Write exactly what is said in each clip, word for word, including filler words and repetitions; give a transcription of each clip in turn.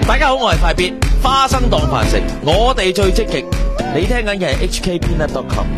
大家好，我係快必花生當飯食，我哋最積極。你聽緊嘅係 H K Peanut dot com。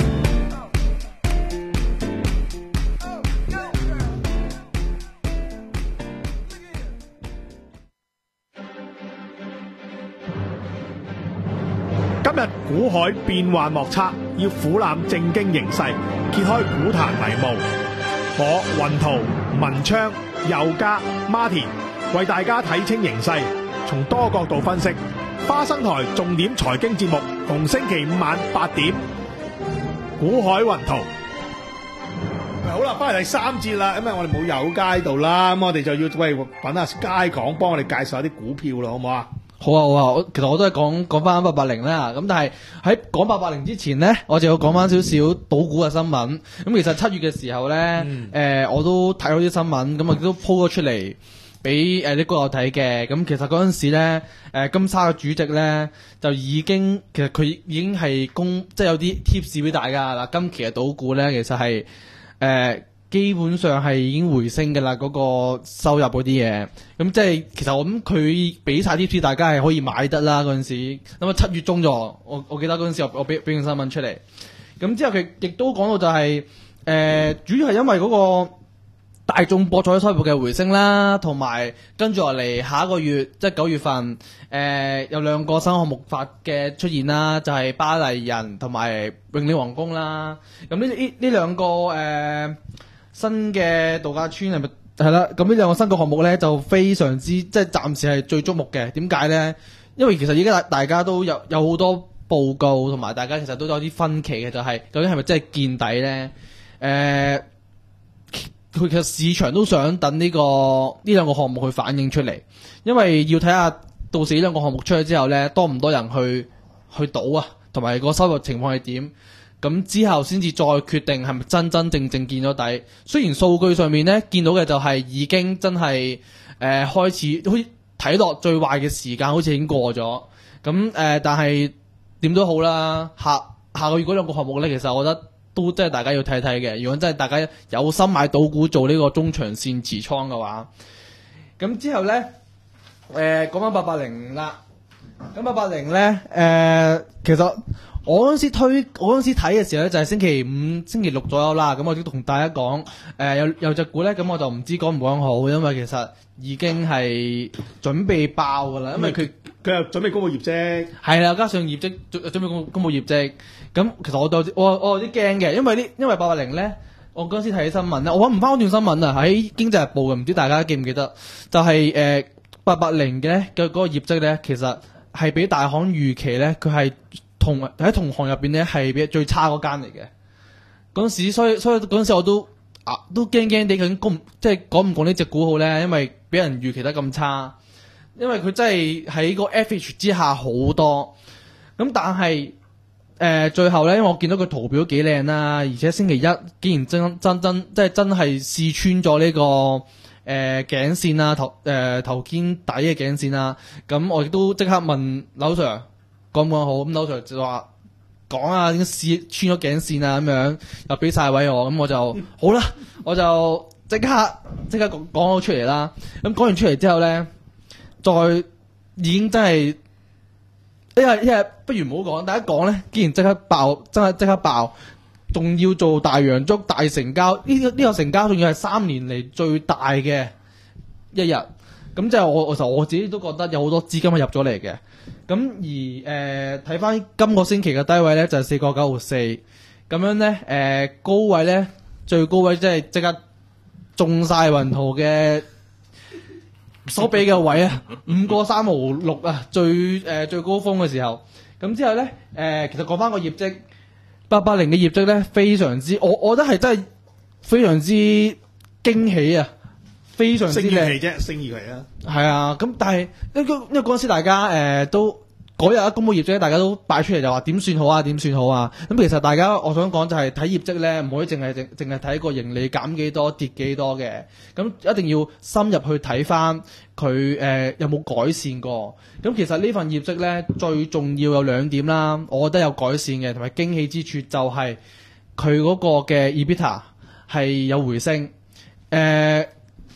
今日股海變幻莫測，要俯瞰正經形勢，揭開股壇迷霧。我雲圖、文昌、佑嘉、Martin 為大家睇清形勢，從多角度分析。花生台重點財經節目，逢星期五晚八點，股海雲圖。好啦，翻嚟第三節啦，因為我哋冇友佳喺度啦，咁我哋就要喂揾下佳講，幫我哋介紹下啲股票咯，好唔好啊？ 好啊好啊，我其實我都係講講翻八八零啦，咁但係喺講八八零之前呢，我就要講翻少少賭股嘅新聞。咁其實七月嘅時候呢，誒、嗯呃、我都睇到啲新聞，咁啊都 po 咗出嚟俾誒啲股友睇嘅。咁其實嗰陣時呢，誒、呃、金沙嘅主席呢，就已經其實佢已經係公即係有啲 tips 俾大家啦。今期嘅賭股呢，其實係誒。呃基本上係已經回升嘅啦，嗰、那個收入嗰啲嘢，咁即係其實我諗佢俾晒啲 tips 大家係可以買得啦嗰陣時。咁啊七月中咗，我我記得嗰陣時我我俾俾件新聞出嚟，咁之後佢亦都講到就係、是、誒、呃、主要係因為嗰個大眾博彩收入嘅回升啦，同埋跟住落嚟下一個月即係九月份誒、呃、有兩個新項目法嘅出現啦，就係、是、巴黎人同埋永利皇宮啦。咁呢呢呢兩個誒。呃新嘅度假村係咪係啦？咁呢兩個新嘅項目咧就非常之即係暫時係最矚目嘅。點解咧？因為其實而家大家都有有好多報告，同埋大家其實都有啲分歧嘅，就係、是、究竟係咪真係見底咧？誒、呃，佢其實市場都想等呢、這個呢兩個項目去反映出嚟，因為要睇下到時呢兩個項目出咗之後咧，多唔多人去去賭啊，同埋個收入情況係點？咁之後先至再決定係咪真真正正見咗底。雖然數據上面咧見到嘅就係已經真係誒、呃、開始，好似睇落最壞嘅時間好似已經過咗。咁誒、呃，但係點都好啦。下下個月嗰兩個項目咧，其實我覺得都真係大家要睇睇嘅。如果真係大家有心買賭股做呢個中長線持倉嘅話，咁之後咧誒講翻八八零啦。咁八八零咧誒，其實。我嗰陣時推，我嗰陣時睇嘅時候咧，就係星期五、星期六左右啦。咁我都同大家講，誒、呃、有有隻股咧，咁我就唔知講唔講好，因為其實已經係準備爆噶啦。因為佢佢又準備公布業績， 係啦，加上業績準備公公布業績。咁其實我都我我有啲驚嘅，因為呢，因為八八零咧，我嗰陣時睇新聞咧，我揾唔翻嗰段新聞啊，喺經濟日報嘅，唔知大家記唔記得？就係誒八八零嘅嘅嗰個業績咧，其實係比大行預期咧，佢係。同喺同行入邊咧係比最差嗰間嚟嘅，嗰陣時，所以所以嗰陣時我都啊都驚驚地，究竟公即係講唔講呢隻股好咧？因為俾人預期得咁差，因為佢真係喺個 F H 之下好多。咁但係誒、呃、最後咧，因為我見到佢圖表幾靚啦，而且星期一竟然真真真即係真係試穿咗呢、這個誒、呃、頸線啦，頭誒、呃、頭肩底嘅頸線啦。咁我亦都即刻問劉 Sir。講唔講好？咁劉 Sir 就話講啊，點解試穿咗頸線啊？咁樣又俾晒位我，咁我就好啦，我就即刻即刻講講咗出嚟啦。咁講完出嚟之後咧，再已經真係，因為因為不如唔好講，大家講咧，竟然即刻爆，真係即刻爆，仲要做大陽燭大成交，呢個呢個成交仲要係三年嚟最大嘅一日。咁即係我，其實我自己都覺得有好多資金係入咗嚟嘅。咁而誒睇翻今個星期嘅低位咧，就係四個九毫四。咁樣咧，誒、呃、高位咧，最高位即係即刻中晒雲圖嘅所俾嘅位啊，五個三毫六啊，最誒、呃、最高峰嘅時候。咁之後咧，誒、呃、其實講翻個業績，八八零嘅業績咧，非常之，我我覺得係真係非常之驚喜啊！非常之靚，升二期啫，升二期啊！係啊，咁但係因為因為嗰陣時大家誒、呃、都嗰日一公佈業績，大家都擺出嚟就話點算好啊？點算好啊？咁其實大家我想講就係睇業績咧，唔可以淨係淨淨係睇個盈利減幾多跌幾多嘅，咁一定要深入去睇翻佢誒有冇改善過。咁其實呢份業績咧最重要有兩點啦，我覺得有改善嘅，同埋驚喜之處就係佢嗰個嘅 EBITDA 係有回升，誒、呃。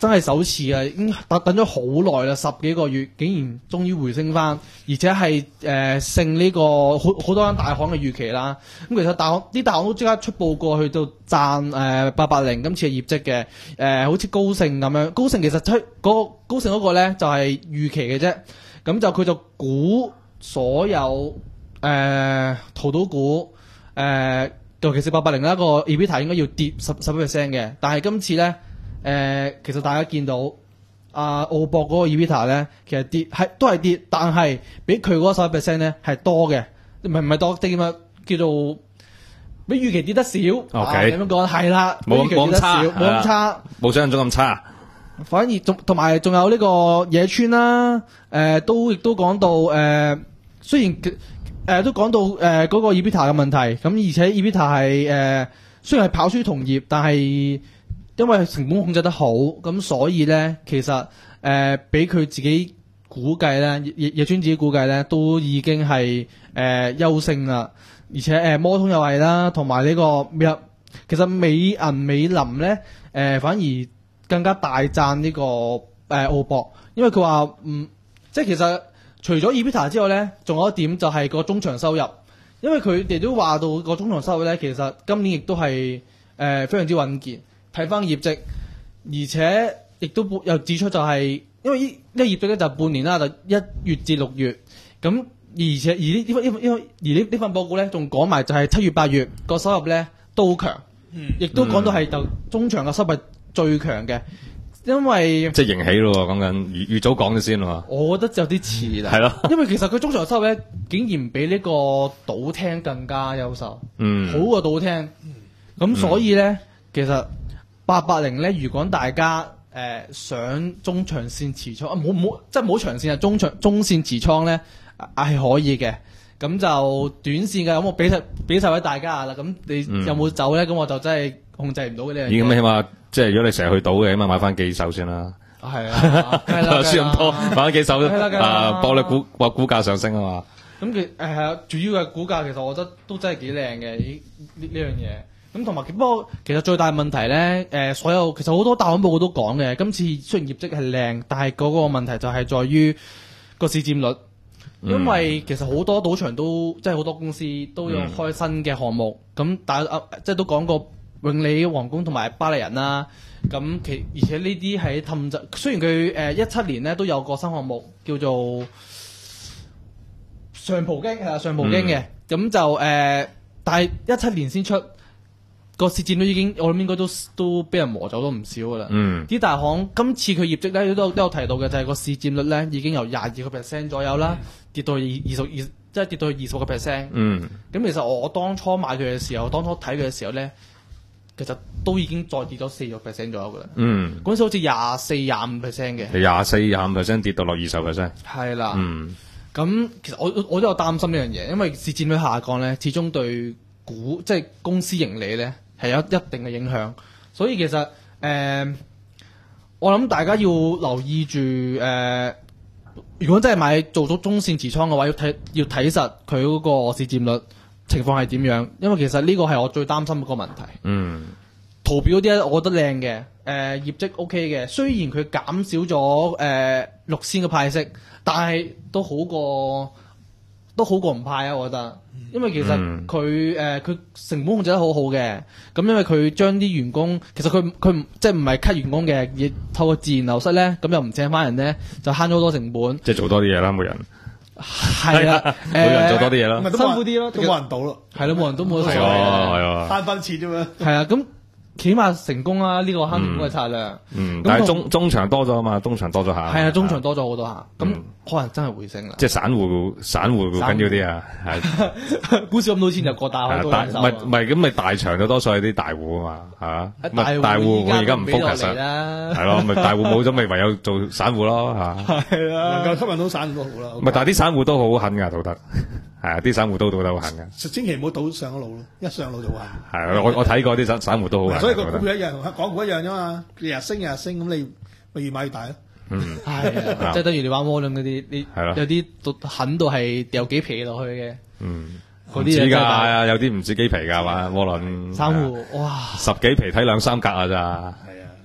真係首次啊，已經等等咗好耐啦，十幾個月，竟然終於回升翻，而且係誒勝呢個好好多間大行嘅預期啦。咁其實大行啲大行都即刻出報過去到讚誒八八零今次嘅業績嘅，誒、呃、好似高盛咁樣，高盛其實出嗰個高盛嗰個咧就係、是、預期嘅啫，咁就佢就估所有誒、呃、淘到股誒。呃尤其是八八零一個 EBITDA 應該要跌十十 percent 嘅，但係今次咧，誒、呃、其實大家見到阿澳博嗰個 EBITDA 咧，其實跌係都係跌，但係比佢嗰十一 percent 咧係多嘅，唔係唔係多啲咁叫做比預期跌得少。 OK， 咁樣講係啦， 冇比預期跌得少，冇咁差， 冇想象中咁差。 反而仲同埋仲有呢個野村啦，誒、呃、都亦都講到誒、呃，雖然。誒、呃、都講到誒嗰、呃那個 EBITDA 嘅問題，咁而且 EBITDA 係誒、呃、雖然係跑輸同業，但係因為成本控制得好，咁所以咧其實誒俾佢自己估計咧，野野村自己估計咧都已經係誒優勝啦，而且誒、呃、摩通又係啦，同埋呢個美其實美銀美林咧誒、呃、反而更加大讚呢、這個誒、呃、澳博，因為佢話嗯即係其實。除咗 EBITDA 之外咧，仲有一點就係個中場收入，因為佢哋都話到個中場收入咧，其實今年亦都係誒、呃、非常之穩健。睇翻業績，而且亦都又指出就係、是，因為呢呢個業績咧就半年啦，就一月至六月，咁而且而呢呢份因為因為而呢呢份報告咧仲講埋就係七月八月個收入咧都強，亦、嗯、都講到係就中場嘅收入最強嘅。因為即係迎起咯，講緊預預早講咗先咯。 我覺得有啲似啦，係咯，因為其實佢中場收入咧，竟然比呢個賭廳更加優秀，嗯，好過賭廳。咁、嗯、所以咧，其實八八零咧，如果大家誒、呃、想中長線持倉，啊冇冇即係冇長線啊，中長中線持倉咧係可以嘅。咁就短線嘅，咁我俾晒俾晒位大家啦。咁你有冇走咧？咁、嗯、我就真係控制唔到嘅呢樣嘢。 咁起碼即係如果你成日去賭嘅，起碼買翻幾手先啦。 係啊，係啦， 輸咁多，買翻幾手啊，博你股話股價上升啊嘛。 咁其誒係啊，主要嘅股價其實我覺得都真係幾靚嘅呢呢呢樣嘢。咁同埋不過其實最大問題咧，誒、呃、所有其實好多大行報告都講嘅，今次雖然業績係靚，但係嗰個問題就係在於個市佔率。因為其實好多賭場都即係好多公司都有開新嘅項目，咁、嗯、但係即係都講過永利皇宮同埋巴黎人啦。咁其而且呢啲喺氹仔，雖然佢誒一七年咧都有個新項目叫做上葡京係啊上葡京嘅，咁、嗯、就誒、呃，但係一七年先出個市佔率已經我諗應該都都俾人磨走咗唔少噶啦。嗯，啲大行今次佢業績咧都都有提到嘅，就係、是、個市佔率咧已經由廿二個 percent 左右啦。嗯跌到去二十二，即係跌到去二十個 percent。嗯，咁其實我當初買佢嘅時候，當初睇佢嘅時候咧，其實都已經再跌咗四個 percent 左右噶啦。嗯，嗰陣時好似廿四、廿五 percent 嘅。廿四、廿五 percent 跌到落二十 percent。係啦。嗯，咁其實我我都有擔心呢樣嘢，因為市佔率下降咧，始終對股即係公司盈利咧係有一定嘅影響。所以其實誒、呃，我諗大家要留意住誒。呃如果真係買做咗中線持倉嘅話，要睇要睇實佢嗰個市佔率情況係點樣，因為其實呢個係我最擔心嘅個問題。嗯，圖表嗰啲咧，我覺得靚嘅，誒、呃、業績 OK 嘅，雖然佢減少咗誒、呃、六仙嘅派息，但係都好過都好過唔派啊！我覺得，因為其實佢誒佢成本控制得好好嘅，咁因為佢將啲員工，其實佢佢即係唔係 cut 員工嘅，亦透過自然流失咧，咁又唔請翻人咧，就慳咗好多成本。即係做多啲嘢啦，每人係啦，每人做多啲嘢啦，辛苦啲咯，都冇人賭咯，係咯，冇人都冇得做，係啊，慳翻錢啫嘛，係啊，咁。起碼成功啦！呢、這個慳成功嘅策略。嗯，嗯但係中中場多咗啊嘛，中場多咗下。係啊，中場多咗好多下，咁、嗯、可能真係回升啦。即係散戶，散戶緊要啲啊！係股市咁多錢就過大好多人手。唔係唔係咁咪大場就多數係啲大戶啊嘛，嚇。大大戶我而家唔 focus 啦。係咯，咪大戶冇咗咪唯有做散戶咯嚇。係啊，能夠吸引到散戶都好啦。唔係，但係啲散戶都好狠㗎，賭得。係啊，啲散戶都賭得好狠㗎。千祈唔好賭上咗路咯，一上路就話。係啊，我我睇過啲散散戶都好狠。所以個股票一樣，港股一樣啫嘛，日日升日日升，咁你咪越買越大咯。嗯，係啊，即係等於你玩窩輪嗰啲，你有啲狠到係掉幾皮落去嘅。嗯，嗰啲㗎，係啊，有啲唔止幾皮㗎嘛，窩輪。散戶哇，十幾皮睇兩三格啊咋。係啊，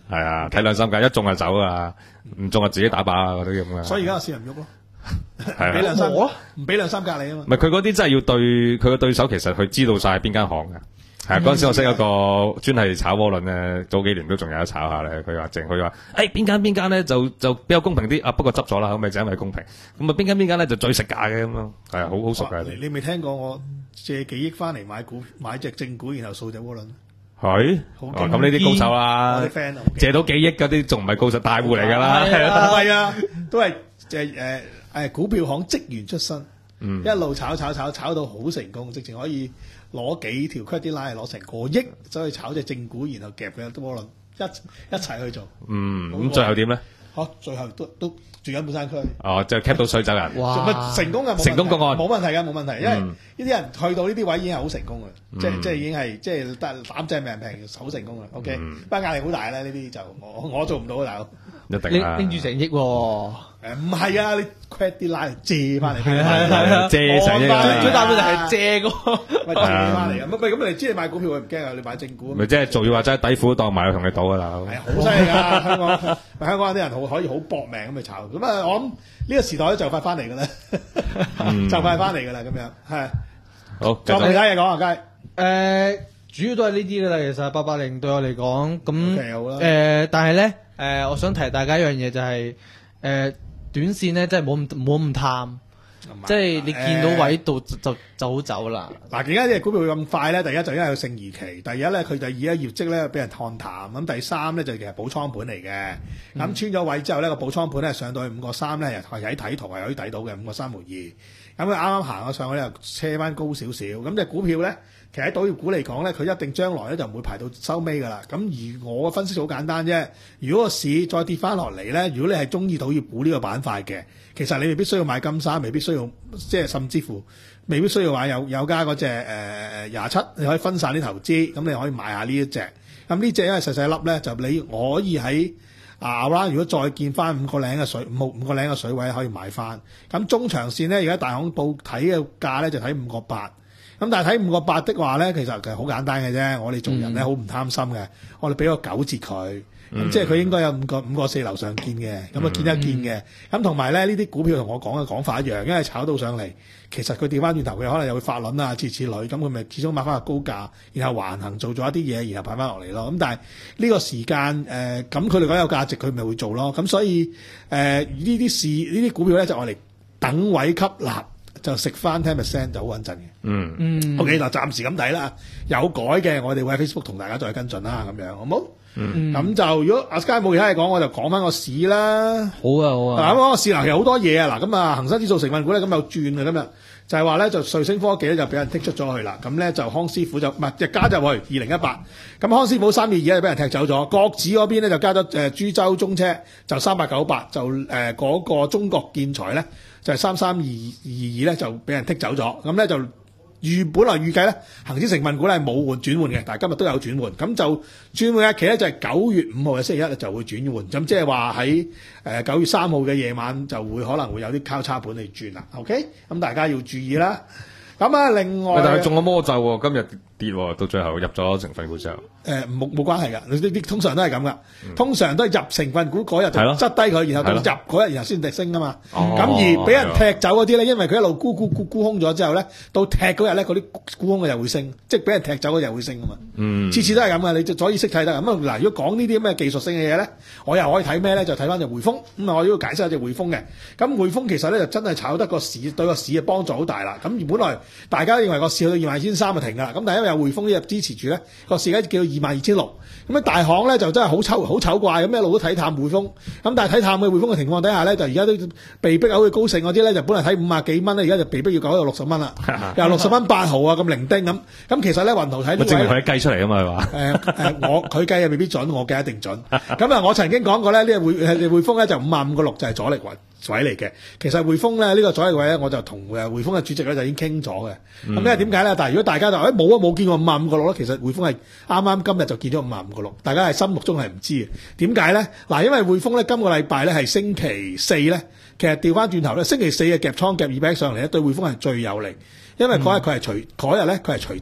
係啊，睇兩三格，一中就走啊，唔中就自己打靶啊嗰啲咁嘅。 所以而家個市唔喐咯， 係俾兩三我唔俾兩三格你啊嘛。 唔係佢嗰啲真係要對佢個對手，其實佢知道晒邊間行嘅。係啊，嗰陣時我識一個專係炒窩輪咧，早幾年都仲有得炒下咧。佢話淨佢話，誒邊間邊間咧就就比較公平啲啊，不過執咗啦，咁咪就因為公平。咁啊邊間邊間咧就最食價嘅咁咯，係啊，好好熟嘅。 你你未聽過我借幾億翻嚟買股買隻正股，然後掃隻窩輪？ 係， 好哦咁呢啲高手啦我啲 friend 啊， 借到幾億嗰啲仲唔係高手大戶嚟㗎啦？ 係啊唔係啊，都係誒誒誒股票行職員出身， 嗯一路炒炒炒炒到好成功，直情可以攞幾條 credit line 攞成個億，走去炒隻正股，然後夾佢窩輪一一齊去做。 嗯，咁最後點咧？ 嚇，最後都都住緊半山區。 哦，就 cap 到水走人。 哇咪成功嘅，冇問題成功個案冇問題嘅，冇問題，因為嗯呢啲人去到呢啲位已經係好成功嘅，即係嗯即係已經係即係得膽正命平，好成功嘅。OK， 嗯不過壓力好大啦，呢啲就我我做唔到啊，大佬。 拎一定啦。 拎住成億喎， 誒唔係啊，你 credit line 借翻嚟， 係係係啊借成億按返嚟啊最大問題係借個。 喂借翻嚟啊！乜喂咁你知你買股票佢唔驚啊？你買正股咪即係做要話齋底褲當埋去同你賭啊，大佬。 係啊，好犀利㗎！香港香港啲人好可以好搏命咁去炒，咁啊我諗呢個時代咧就快翻嚟㗎啦， 嗯就快翻嚟㗎啦，咁樣係。 好，繼仲有其他續。 嘢講啊，佳？ 誒，主要都係呢啲噶啦，其實八八零對我嚟講，咁 OK，好啦誒，但係咧誒，我想提大家一樣嘢就係誒短線咧，真係冇咁冇咁貪，即係你見到位度就就就好走啦。 嗱，點解啲股票會咁快咧？第一就因為有盛而期，第二咧佢第二咧業績咧俾人看淡，咁第三咧就其實補倉盤嚟嘅。咁、 嗯穿咗位之後咧，個補倉盤咧上到去五個三咧，係喺睇圖係可以睇到嘅五個三毫二。咁佢啱啱行咗上去咧，又車翻高少少。咁隻股票咧，其實喺賭業股嚟講咧，佢一定將來咧就唔會排到收尾噶啦。咁而我嘅分析好簡單啫。如果個市再跌翻落嚟咧，如果你係中意賭業股呢個板塊嘅，其實你未必需要買金沙，未必需要即係甚至乎未必需要話有有加嗰隻誒誒廿七，你可以分散啲投資，咁你可以買下呢一隻。咁呢隻因為細細粒咧，就你可以喺啊啦，如果再見翻五個零嘅水五五個零嘅水位可以買翻。咁中長線咧，而家大行報睇嘅價咧就睇五個八。咁但係睇五個八的話咧，其實其實好簡單嘅啫。我哋做人咧好唔貪心嘅，我哋俾個九折佢。咁即係佢應該有五個五個四樓上見嘅，咁啊見一見嘅。咁同埋咧呢啲股票同我講嘅講法一樣，因為炒到上嚟，其實佢調翻轉頭，佢可能又會發輪啊，諸如此類。咁佢咪始終買翻個高價，然後橫行做咗一啲嘢，然後派翻落嚟咯。咁但係呢個時間誒，咁佢哋講有價值，佢咪會做咯。咁所以誒呢啲市呢啲股票咧就我嚟等位吸納，就食翻ten percent就好穩陣嘅。 嗯。 嗯 OK，嗱暫時咁睇啦，有改嘅我哋會喺 Facebook 同大家再跟進啦，咁樣好冇？ 嗯咁就如果阿 Sky 冇其他嘢講，我就講翻個市啦。 好啊好嗱， 啊， 咁個市嗱其實好多嘢啊，嗱咁啊恒生指數成分股咧咁又轉啊，今日就係話咧就瑞聲科技咧就俾人剔出咗去啦，咁咧就康師傅就唔係就加入去二零一八，咁康師傅三二二咧俾人踢走咗，國指嗰邊咧就加咗誒株洲中車就三八九八，就誒嗰、呃那個中國建材咧就係三三二二二咧就俾人剔走咗，咁咧就。預本來預計咧，恒指成分股咧係冇換轉換嘅，但係今日都有轉換，咁就轉換日期咧就係九月五號嘅星期一就會轉換，咁即係話喺誒九月三號嘅夜晚就會可能會有啲交叉盤嚟轉啦。OK，咁大家要注意啦。咁啊，另外但係中咗魔咒喎，今日跌喎，到最後入咗成分股之後。 誒冇冇關係㗎，呢啲通常都係咁㗎，通常都係入成分股嗰日就係咯執低佢，然後到入係咯嗰日然後先跌升㗎嘛。 哦咁、而俾人踢走嗰啲咧，因為佢一路沽沽沽沽空咗之後咧，到踢嗰日咧，嗰啲沽空嘅又會升，即係俾人踢走嗰日又會升㗎嘛。 嗯。 次次都係咁嘅，你就可以識睇得。咁啊嗱，如果講呢啲咁嘅技術性嘅嘢咧，我又可以睇咩咧？就睇翻隻匯豐。咁啊，我要解釋下隻匯豐嘅。咁匯豐其實咧就真係炒得個市對個市嘅幫助好大啦。咁本來大家認為個市去到二萬二千三就停㗎啦。咁但係因為有匯豐呢日支持住咧，個市而家叫到二萬二千六。咁啊大行咧就真係好醜好醜怪咁一路都睇淡匯豐。咁但係睇淡嘅匯豐嘅情況底下咧，就而家都被逼好去高盛嗰啲咧，就本來睇五啊幾蚊咧，而家就被逼要搞到六十蚊啦，又六十蚊八毫啊咁零丁咁。咁其實咧雲圖睇呢證明位。 佢計出嚟啊嘛，係嘛？ 誒誒，我佢計又未必準，我計一定準。咁啊，我曾經講過咧，呢個匯誒匯豐咧就五萬五個六就係阻力位位嚟嘅。其實匯豐咧呢個阻力位咧，我就同誒匯豐嘅主席咧就已經傾咗嘅。咁因為點解咧？但係如果大家就誒冇啊冇見過五萬五個六咧，其實匯豐係啱啱今日就見咗五萬五個六，大家係心目中係唔知嘅。點解咧？嗱，因為匯豐咧今個禮拜咧係星期四咧，其實調翻轉頭咧，星期四嘅夾倉夾二百億上嚟咧，對匯豐係最有利，因為嗰日佢係除嗰日咧佢係除淨嘅。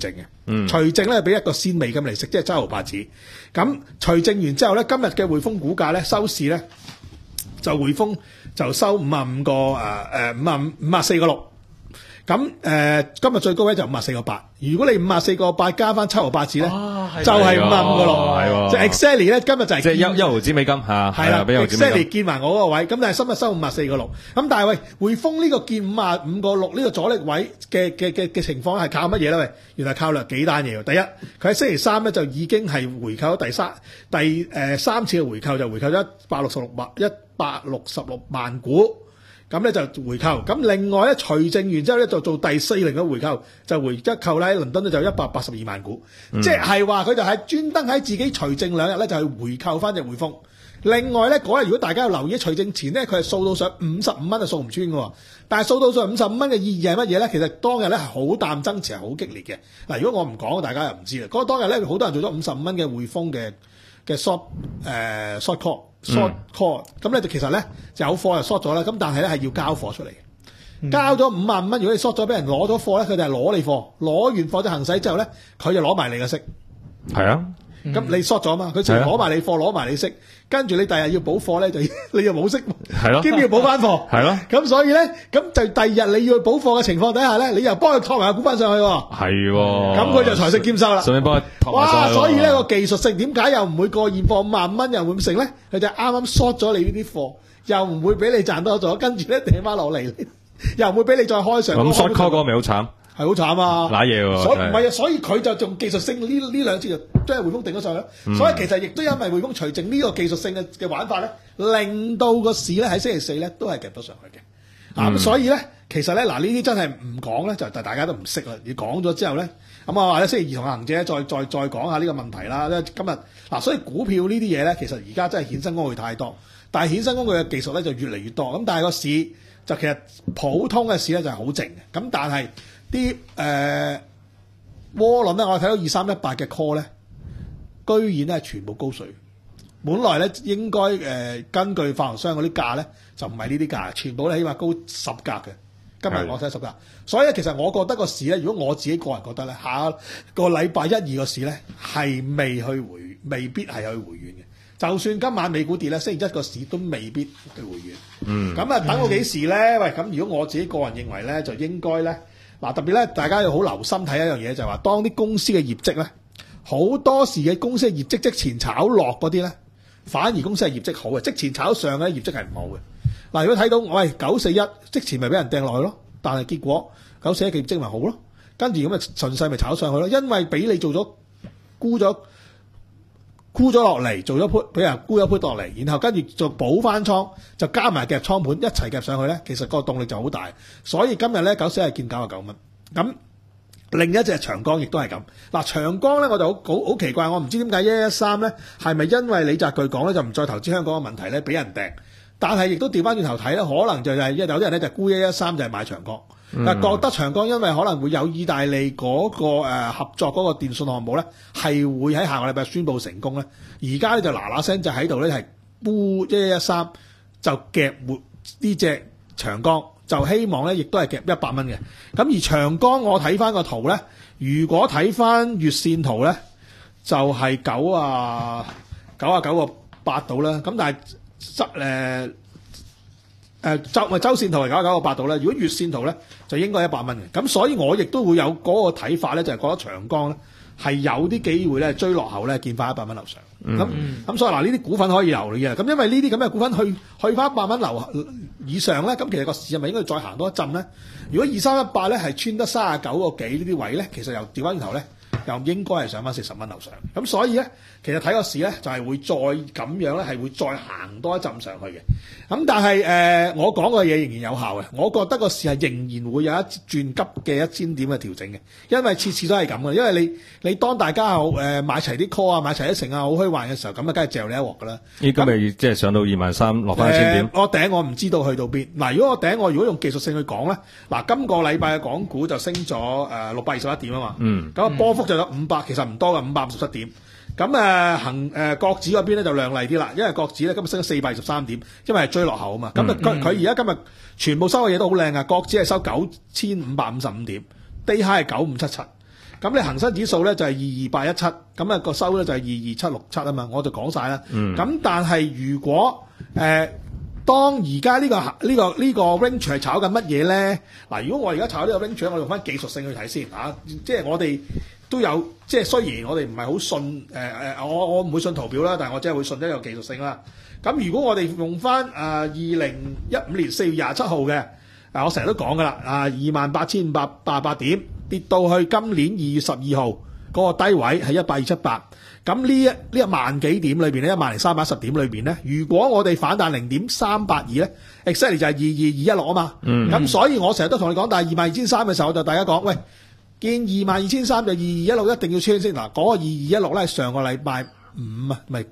嗯，除淨咧俾一個鮮美金嚟食，即係七毫八子。咁除淨完之後咧，今日嘅匯豐股價咧收市咧就匯豐就收五啊五個誒誒五啊五五啊四個六。咁誒、呃，今日最高位就五啊四個八。如果你五啊四個八加翻七毫八子咧，就係五啊五個六。係就 exactly 咧，今日就係即係一一毫子美金嚇，係啦，exactly 見埋我嗰個位。咁但係今日收五啊四個六。咁但係喂，匯豐呢個見五啊五個六呢個阻力位嘅嘅嘅嘅情況係靠乜嘢咧？喂，原來靠兩幾單嘢喎。第一，佢喺星期三咧就已經係回購咗第三第誒、呃、三次嘅回購，就回購咗一百六十六萬一百六十六萬股。咁咧就回購，咁另外咧除淨完之後咧就做第四輪嘅回購，就回一購咧喺倫敦咧就一百八十二萬股，嗯、即係話佢就係專登喺自己除淨兩日咧就係回購翻隻匯豐。另外咧嗰日如果大家有留意除淨前咧佢係掃到上五十五蚊就掃唔穿嘅喎，但係掃到上五十五蚊嘅意義係乜嘢咧？其實當日咧係好淡爭持係好激烈嘅。嗱，如果我唔講大家又唔知啦。嗰當日咧好多人做咗五十五蚊嘅匯豐嘅嘅 short 誒 short call。short call 咁咧就其實咧有貨就 short 咗啦，咁但係咧係要交貨出嚟嘅，嗯、交咗五萬五蚊，如果你 short 咗俾人攞咗貨咧，佢就係攞你貨，攞完貨就行使之後咧，佢就攞埋你嘅息。係啊，咁、嗯、你 short 咗嘛，佢就攞埋你貨，攞埋你息，跟住你第日要補貨咧，就你又冇息，係咯，兼要補翻貨，係咯，咁所以咧，咁就第二日你要去補貨嘅情況底下咧，你又幫佢托埋個股翻上去喎，係喎，咁佢就財息兼收啦，順便幫佢托埋上去。哇，所以咧個技術性點解又唔會過現貨五萬蚊又會咁成咧？佢就啱啱 short 咗你呢啲貨，又唔會俾你賺多咗，跟住咧掟翻落嚟，又唔會俾你再開上。咁 short call 嗰個咪好慘。係好慘啊！揦嘢喎，所以唔係啊，所以佢就仲技術性呢呢兩次就將匯豐頂咗上去。嗯、所以其實亦都因為匯豐除淨呢個技術性嘅嘅玩法咧，令到個市咧喺星期四咧都係夾到上去嘅。嗯、啊咁，所以咧其實咧嗱呢啲真係唔講咧，就大家都唔識啦。你講咗之後咧，咁啊或者星期二同行者再再再講下呢個問題啦。今日嗱、啊，所以股票呢啲嘢咧，其實而家真係衍生工具太多，但係衍生工具嘅技術咧就越嚟越多。咁但係個市就其實普通嘅市咧就係好靜嘅。咁但係啲誒、呃、窩輪咧，我睇到二三一八嘅 call 咧，居然咧全部高水。本來咧應該誒、呃、根據發行商嗰啲價咧，就唔係呢啲價，全部咧起碼高十格嘅。今日我睇十格，所以咧其實我覺得個市咧，如果我自己個人覺得咧，下個禮拜一二個市咧係未去回，未必係去回軟嘅。就算今晚美股跌咧，星期一個市都未必去回軟。嗯，咁啊等到幾時咧？嗯、喂，咁如果我自己個人認為咧，就應該咧。嗱，特別咧，大家要好留心睇一樣嘢，就係話，當啲公司嘅業績咧，好多時嘅公司嘅業績即前炒落嗰啲咧，反而公司係業績好嘅，即前炒上嘅業績係唔好嘅。嗱，如果睇到喂九四一即前咪俾人掟落去咯，但係結果九四一嘅業績咪好咯，跟住咁咪順勢咪炒上去咯，因為俾你做咗沽咗沽咗落嚟，做咗 put 俾人沽咗 put 落嚟，然後跟住就補翻倉，就加埋夾倉盤一齊夾上去咧，其實個動力就好大。所以今日咧九四係見九十九蚊。咁另一隻長江亦都係咁。嗱，長江咧我就好好好奇怪，我唔知點解一一三咧係咪因為李澤钜講咧就唔再投資香港嘅問題咧俾人掟，但係亦都調翻轉頭睇咧，可能就係有啲人咧就沽一一三就係買長江。但覺得長江因為可能會有意大利嗰個誒合作嗰個電信項目咧，係會喺下個禮拜宣布成功咧。而家咧就嗱嗱聲就喺度咧係沽一一三，就夾活呢隻長江，就希望咧亦都係夾一百蚊嘅。咁而長江我睇翻個圖咧，如果睇翻月線圖咧，就係九啊九啊九個八度啦。咁但係執誒。誒周咪周線圖係九十九個八度咧，如果月線圖咧就應該一百蚊嘅，咁所以我亦都會有嗰個睇法咧，就係覺得長江咧係有啲機會咧追落後咧見翻一百蚊樓上，咁咁、嗯、所以嗱呢啲股份可以留意嘅，咁因為呢啲咁嘅股份去去翻一百蚊樓以上咧，咁其實個市係咪應該再行多一陣咧？如果二三一八咧係穿得三十九個幾呢啲位咧，其實又調翻頭咧。又應該係上翻四十蚊樓上，咁所以咧，其實睇個市咧就係、是、會再咁樣咧，係會再行多一陣上去嘅。咁但係誒、呃，我講嘅嘢仍然有效嘅。我覺得個市係仍然會有一轉急嘅一千點嘅調整嘅，因為次次都係咁嘅。因為你你當大家好誒、呃、買齊啲 call 啊，買齊一成啊，好虛幻嘅時候，咁啊，梗係嚼你一鑊噶啦。依家咪即係上到二萬三，落翻一千點。我頂我唔知道去到邊。嗱，如果我頂我如果用技術性去講咧，嗱，今個禮拜嘅港股就升咗誒六百二十一點啊嘛。嗯。咁啊，波幅就有五百，其實唔多嘅，五百五十七點。咁誒恒誒國指嗰邊咧就亮麗啲啦，因為國指咧今日升咗四百二十三點，因為係追落後啊嘛。咁啊佢佢而家今日全部收嘅嘢都好靚啊，國指係收九千五百五十五點，低 high 係九五七七。 咁你恒生指數咧就係二二八一七，咁啊個收咧就係二二七六七啊嘛，我就講晒啦。咁、嗯、但係如果誒、呃、當而家呢個呢、呢個呢、呢個 range 係炒緊乜嘢咧？嗱，如果我而家炒呢個 range，我用翻技術性去睇先嚇、啊，即係我哋都有即係雖然我哋唔係好信誒誒、呃，我我唔會信圖表啦，但係我真係會信得有技術性啦。咁如果我哋用翻誒二零一五年四月廿七號嘅，啊我成日都講噶啦，啊二萬八千五百八十八點跌到去今年二月十二號嗰個低位係一八二七八，咁呢一呢一萬幾點裏邊咧，一萬零三百一十點裏邊咧，如果我哋反彈零點三八二咧 ，exactly 就係二二二一六啊嘛，咁、嗯、所以我成日都同你講，但係二萬二千三嘅時候，我就大家講，喂，見二萬二千三就二二一六一定要穿先，嗱嗰個二二一六咧係上個禮拜五啊，咪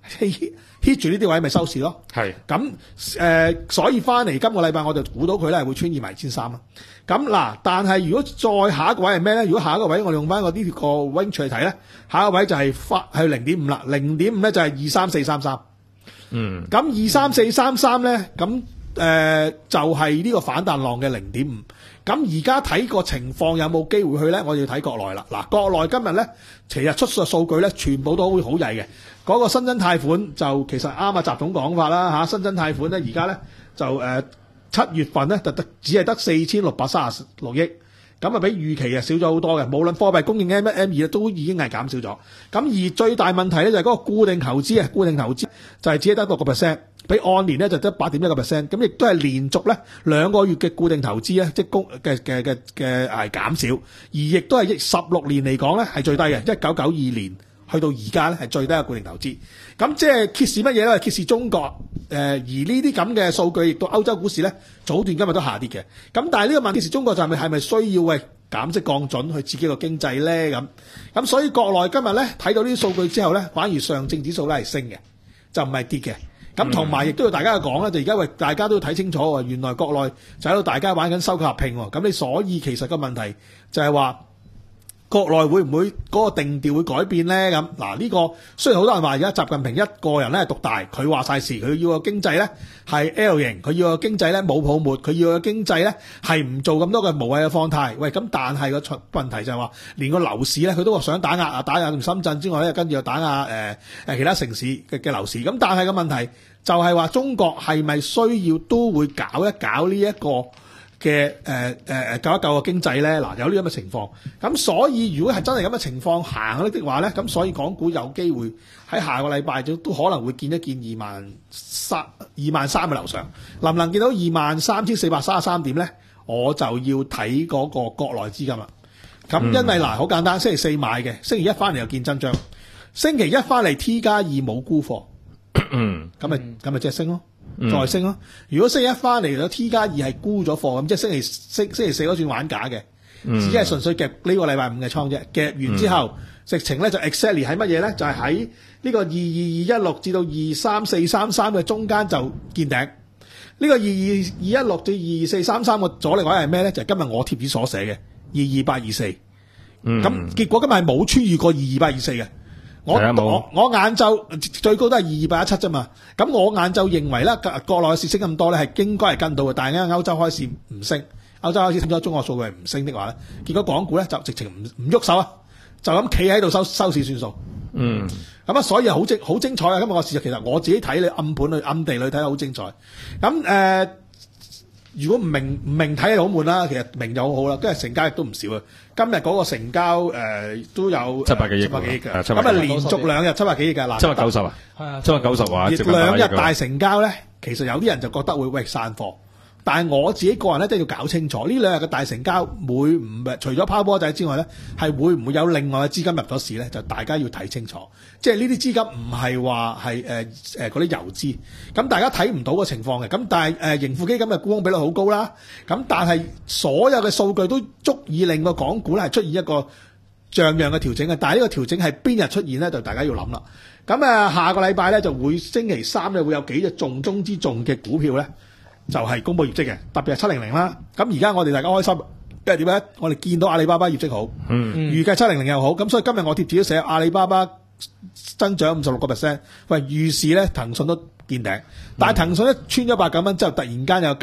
hit 住呢啲位咪收市咯，係咁誒，所以翻嚟今個禮拜我就估到佢咧係會穿二萬二千三啦。咁嗱，但係如果再下一個位係咩咧？如果下一個位我哋用翻個呢個 range 嚟睇咧，下一個位就係翻係零點五啦，零點五咧就係二三四三三。嗯，咁二三四三三咧，咁誒、呃、就係、是、呢個反彈浪嘅零點五。咁而家睇個情況有冇機會去咧？我哋要睇國內啦。嗱，國內今日咧，其實出嘅數據咧，全部都好好曳嘅。嗰、那個新增貸款就其實啱啊，習總講法啦嚇。新增貸款咧，而家咧就誒七、呃、月份咧就得只係得四千六百三十六億，咁啊比預期啊少咗好多嘅。無論貨幣供應 M 一 M 二都已經係減少咗。咁而最大問題咧就係嗰個固定投資啊，固定投資就係只係得六個 percent。比按年咧就得八點一個 percent，咁亦都係連續咧兩個月嘅固定投資咧，即係公嘅嘅嘅嘅誒減少，而亦都係十六年嚟講咧係最低嘅，一九九二年去到而家咧係最低嘅固定投資。咁即係揭示乜嘢咧？揭示中國誒、呃，而呢啲咁嘅數據亦都歐洲股市咧早段今日都下跌嘅。咁但係呢個問題是中國就係咪係咪需要喂減息降準去刺激個經濟咧？咁咁所以國內今日咧睇到呢啲數據之後咧，反而上證指數咧係升嘅，就唔係跌嘅。咁同埋亦都要大家講咧，就而家喂大家都睇清楚喎，原來國內就喺度大家玩緊收購合併喎。咁你所以其實個問題就係話國內會唔會嗰個定調會改變咧？咁嗱呢個雖然好多人話而家習近平一個人咧係獨大，佢話晒事，佢要個經濟咧係 L 型，佢要個經濟咧冇泡沫，佢要個經濟咧係唔做咁多嘅無謂嘅放貸。喂，咁但係個問題就係話，連個樓市咧佢都話想打壓啊，打壓深圳之外咧，跟住又打壓誒誒其他城市嘅嘅樓市。咁但係個問題就係話中國係咪需要都會搞一搞呢一個嘅誒誒救一救個經濟咧？嗱，有呢咁嘅情況，咁所以如果係真係咁嘅情況行咧的話咧，咁所以港股有機會喺下個禮拜都都可能會見一見二萬三二萬三嘅樓上，能唔能見到二萬三千四百三十三點咧？我就要睇嗰個國內資金啦。咁因為嗱好、嗯、簡單，星期四買嘅，星期一翻嚟又見真章，星期一翻嚟 T 加二冇沽貨，咁咪咁咪即係升咯。再升咯！如果星期一翻嚟咗 T 加二係沽咗貨咁，即係星期星星期四嗰轉玩假嘅，嗯、只係純粹夾呢個禮拜五嘅倉啫。夾完之後，嗯、直情咧就 exactly 喺乜嘢咧？就係喺呢個二二二一六至到二三四三三嘅中間就見頂。呢、呢個二二二一六至二四三三嘅阻力位係咩咧？就係、是、今日我貼紙所寫嘅二二八二四。咁、嗯、結果今日係冇穿越過二二八二四嘅。我我我晏晝最高都係二二八一七啫嘛，咁我晏晝認為咧，國內嘅市升咁多咧，係應該係跟到嘅。但係啱啱歐洲開始唔升，歐洲開始升咗，中國數據唔升的話咧，結果港股咧就直情唔唔喐手啊，就咁企喺度收收市算數。嗯，咁啊，所以好精好精彩啊！今日個市其實我自己睇你暗盤去暗地裏睇好精彩。咁誒、呃，如果唔明唔明睇係好悶啦，其實明就好好啦，跟住成交亦都唔少啊。今日嗰個成交誒、呃、都有七百幾億，七百幾億嘅，咁啊連續兩日七百幾億嘅，嗱七百九十啊，係啊，七百九十話，兩日大成交咧，其實有啲人就覺得會喂散貨，但係我自己個人咧都要搞清楚，呢兩日嘅大成交會唔除咗拋波仔之外咧，係會唔會有另外嘅資金入咗市咧？就大家要睇清楚，即係呢啲資金唔係話係誒誒嗰啲遊資，咁大家睇唔到嘅情況嘅，咁但係誒、呃、盈富基金嘅沽空比率好高啦，咁但係所有嘅數據都足以令個港股咧係出現一個像樣嘅調整嘅，但係呢個調整係邊日出現咧？就大家要諗啦。咁啊，下個禮拜咧就會星期三咧會有幾隻重中之重嘅股票咧。就係、是、公佈業績嘅，特別係七零零啦。咁而家我哋大家開心，因為點咧？我哋見到阿里巴巴業績好，嗯，預計七零零又好，咁所以今日我貼紙都寫阿里巴巴增長五十六個 percent。喂，預示咧騰訊都見頂，但係騰訊一穿咗八九蚊之後，突然間有急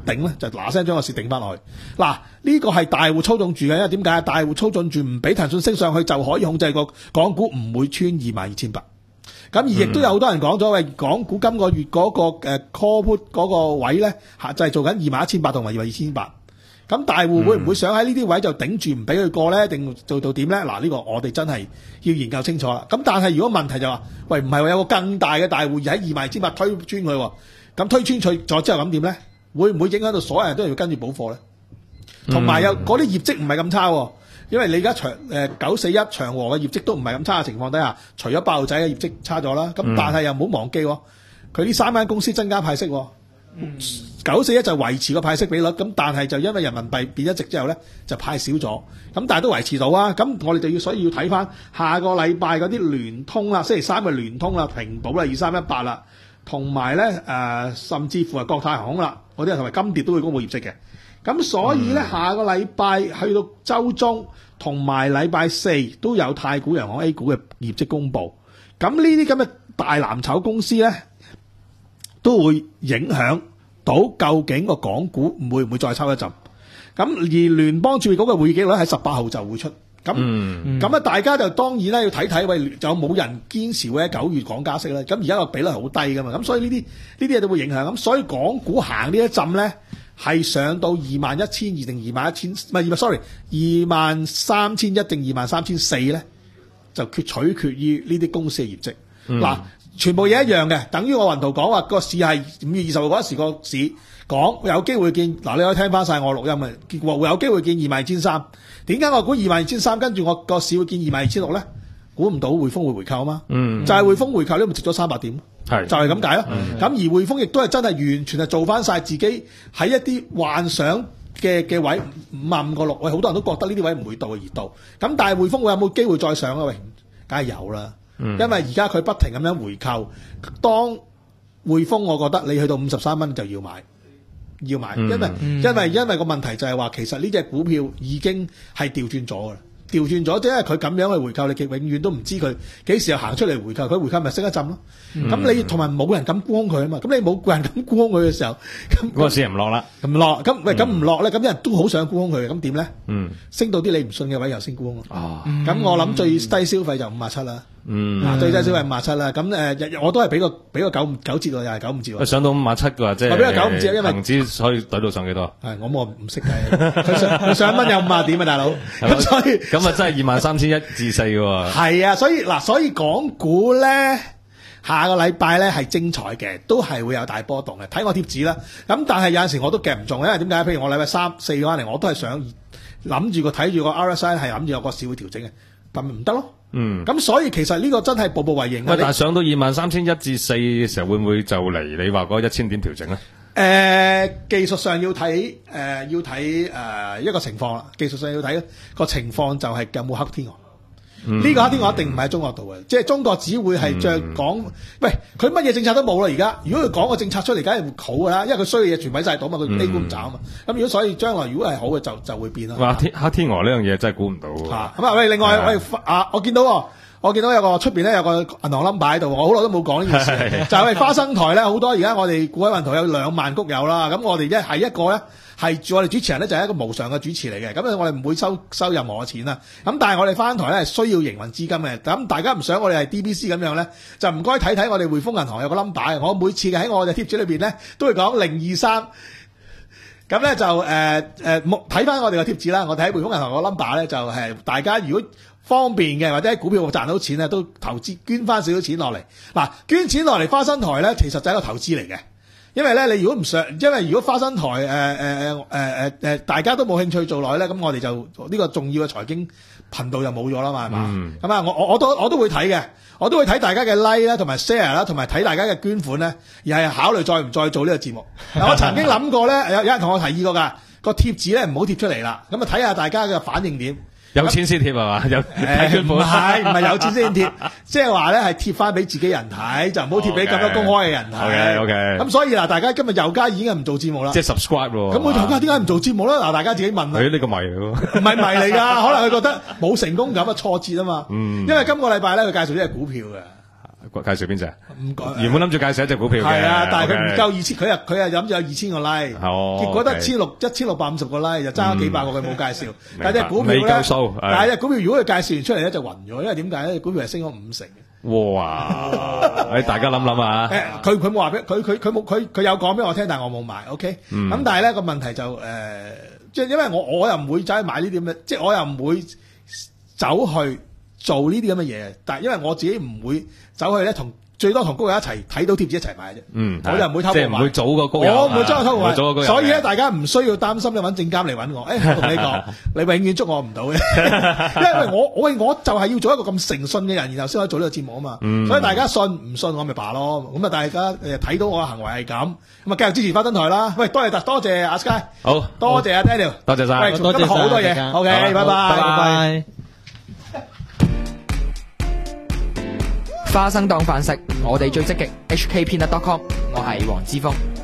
頂咧，就嗱聲將個市頂翻落去。嗱，呢個係大戶操縱住嘅，因為點解？大戶操縱住唔俾騰訊升上去，就可以控制個港股唔會穿二萬二千八。咁而亦都有好多人講咗，喂，港股今個月嗰個誒 call put 嗰個位咧，就係做緊二萬一千八同埋二萬二千八。咁大戶會唔會想喺呢啲位就頂住唔俾佢過咧？定做到點咧？嗱，呢個我哋真係要研究清楚啦。咁但係如果問題就話，喂，唔係話有個更大嘅大戶而喺二萬二千八推穿佢，咁推穿佢咗之後咁點咧？會唔會影響到所有人都要跟住補貨咧？同埋有嗰啲業績唔係咁差喎，因為你而家長誒九四一長和嘅業績都唔係咁差嘅情況底下，除咗爆仔嘅業績差咗啦，咁但係又唔好忘記喎，佢呢三間公司增加派息喎。九四一就維持個派息比率，咁但係就因為人民幣變咗值之後咧，就派少咗，咁但係都維持到啊。咁我哋就要所以要睇翻下個禮拜嗰啲聯通啦，星期三嘅聯通啦、平保啦、二三一八啦，同埋咧誒，甚至乎係國泰航空啦，嗰啲同埋金蝶都會公布業績嘅。咁所以咧，嗯、下個禮拜去到週中同埋禮拜四都有太古洋行 A 股嘅業績公布。咁呢啲咁嘅大藍籌公司咧，都會影響到究竟個港股會唔會再抽一陣？咁而聯邦儲備局嘅會議記錄喺十八號就會出。咁咁啊，大家就當然啦，要睇睇喂，有冇人堅持會喺九月講加息咧？咁而家個比率係好低噶嘛，咁所以呢啲呢啲嘢都會影響。咁所以港股行呢一陣咧，係上到二萬一千二定二萬一千，唔係，sorry， 二萬三千一定二萬三千四咧，就決取決於呢啲公司嘅業績。嗱、嗯，全部嘢一樣嘅，等於我雲圖講話個市係五月二十號嗰時個市講有機會見，嗱，你可以聽翻晒我錄音嘅，結果會有機會見二萬二千三。點解我估二萬二千三，跟住我個市會見二萬二千六咧？估唔到匯豐會回購啊嘛，嗯，就係匯豐回購呢，咪值咗三百點，係就係咁解咯。咁、嗯、而匯豐亦都係真係完全係做翻晒自己喺一啲幻想嘅嘅位五萬五個六，喂，好多人都覺得呢啲位唔會到嘅熱度。咁但係匯豐會有冇機會再上啊？喂，梗係有啦。嗯、因為而家佢不停咁樣回購，當匯豐我覺得你去到五十三蚊就要買，要買，因為、嗯、因為因為個問題就係話，其實呢隻股票已經係調轉咗㗎啦，調轉咗，即係佢咁樣去回購，你永遠都唔知佢幾時又行出嚟回購，佢回購咪升一陣咯。咁、嗯、你同埋冇人敢沽空佢啊嘛，咁你冇人敢沽空佢嘅時候，咁嗰個市唔落啦，唔落，咁喂咁唔落咧，咁啲人都好想沽空佢，咁點咧？嗯，升到啲你唔信嘅位又升沽空咯。哦，咁、嗯、我諗最低消費就五十七啦。嗯，嗱，最低消費五十七啦，咁誒，日我都係俾個俾個九九折喎，又係九五折。上到五十七嘅話，即係我俾個九五折，因為恒指可以懟到上幾多？ 係，我我唔識計，佢上佢上一蚊有五十點啊，大佬。咁所以咁啊，真係二萬三千一至四喎。 係啊，所以嗱，所以港股咧，下個禮拜咧係精彩嘅，都係會有大波動嘅。睇我貼紙啦，咁但係有陣時我都夾唔中，因為點解？譬如我禮拜三四翻嚟，我都係想諗住個睇住個 R S I 係諗住有個市會調整嘅，但係唔得咯。嗯，咁所以其實呢個真係步步為營。 但係上到二萬三千一至四嘅時候，會唔會就嚟你話嗰一千點調整咧？誒、 呃，技術上要睇誒、呃，要睇誒、呃、一個情況啦。技術上要睇個情況就係有冇黑天鵝。呢、嗯，這個黑天鵝一定唔係喺中國度嘅，即係中國只會係着講，嗯、喂，佢乜嘢政策都冇啦。而家如果佢講個政策出嚟，梗係會好噶啦，因為佢衰嘅嘢全部喺晒度嘛，佢 A 股唔炒啊嘛。咁、嗯、如果所以將來如果係好嘅，就就會變啦。 哇，黑天鵝呢樣嘢真係估唔到。 吓咁啊！喂，另外喂啊，我見到我見到有個出邊咧有個銀行 number 喺度，我好耐都冇講呢件事，就係花生台咧好多。而家我哋股海雲圖有兩萬谷友啦，咁我哋一係一個咧。係住我哋主持人咧就係一個無償嘅主持嚟嘅，咁我哋唔會收收任何嘅錢啦。咁但係我哋翻台咧係需要營運資金嘅。咁大家唔想我哋係 D B C 咁樣咧，就唔該睇睇我哋匯豐銀行有個 number。我每次喺我哋貼紙裏邊咧都會講零二三。咁咧就誒誒睇翻我哋嘅貼紙啦。我哋喺匯豐銀行個 number 咧就係大家如果方便嘅或者喺股票賺到錢咧，都投資捐翻少少錢落嚟。嗱，捐錢落嚟花生台咧，其實就係一個投資嚟嘅。因為咧，你如果唔想，因為如果花生台誒誒誒誒誒大家都冇興趣做落去咧，咁我哋就呢、這個重要嘅財經頻道就冇咗啦嘛，係嘛？咁啊、嗯，我我我都我都會睇嘅，我都會睇大家嘅 like 啦，同埋 share 啦，同埋睇大家嘅捐款咧，而係考慮再唔再做呢個節目。我曾經諗過咧，有有人同我提議過㗎，個貼紙咧唔好貼出嚟啦，咁啊睇下大家嘅反應點。 有錢先貼係嘛？有睇捐款，唔係唔係有錢先貼，即係話咧係貼翻俾自己人睇，就唔好貼俾咁多公開嘅人睇。 OK OK。咁所以嗱，大家今日油家已經係唔做節目啦。 即係 subscribe 咯。 咁我油家點解唔做節目咧？嗱，大家自己問啦。 誒，呢個迷嚟咯。 唔係迷嚟㗎，可能佢覺得冇成功感啊，挫折啊嘛。嗯。因為今個禮拜咧，佢介紹呢隻股票嘅。 介紹邊隻？ 唔講原本諗住介紹一隻股票嘅， 係啊，但係佢唔 OK 夠二千，佢啊佢啊諗住有二千個 like， 哦結果得 OK 千六一千六百五十個 like，就爭咗幾百個佢冇介紹。但係隻股票未咧， 夠數係但係隻股票如果佢介紹完出嚟咧就暈咗，因為點解咧？股票係升咗五成嘅。 哇！誒，大家諗諗啊！ 誒，佢佢冇話俾佢佢佢冇佢佢有講俾我聽，但係我冇買。OK，咁、 嗯但係咧個問題就誒、呃，即係因為我我又唔會走去買呢啲咁嘅，即係我又唔會走去做呢啲咁嘅嘢。但係因為我自己唔會走去咧同最多同高友一齊睇到貼紙一齊買啫。 嗯， 我就唔會偷步買， 即係唔會早個高友， 我唔會將佢偷步買。 唔會早個高友所以咧，大家唔需要擔心你揾證監嚟揾我。誒、我同你講，你永遠捉我唔到嘅，因為我我我就係要做一個咁誠信嘅人，然後先可以做呢個節目啊嘛。 嗯所以大家信唔信我咪罷咯。咁啊，大家誒睇到我嘅行為係咁，咁啊繼續支持花燈台啦。喂，多謝多謝阿 Sky， 好， 多謝阿 Daniel， 多謝晒喂，今日好多嘢。OK，拜拜， 拜拜。 花生當飯食，我哋最積極。H K Peanut dot com， 我係黃之鋒。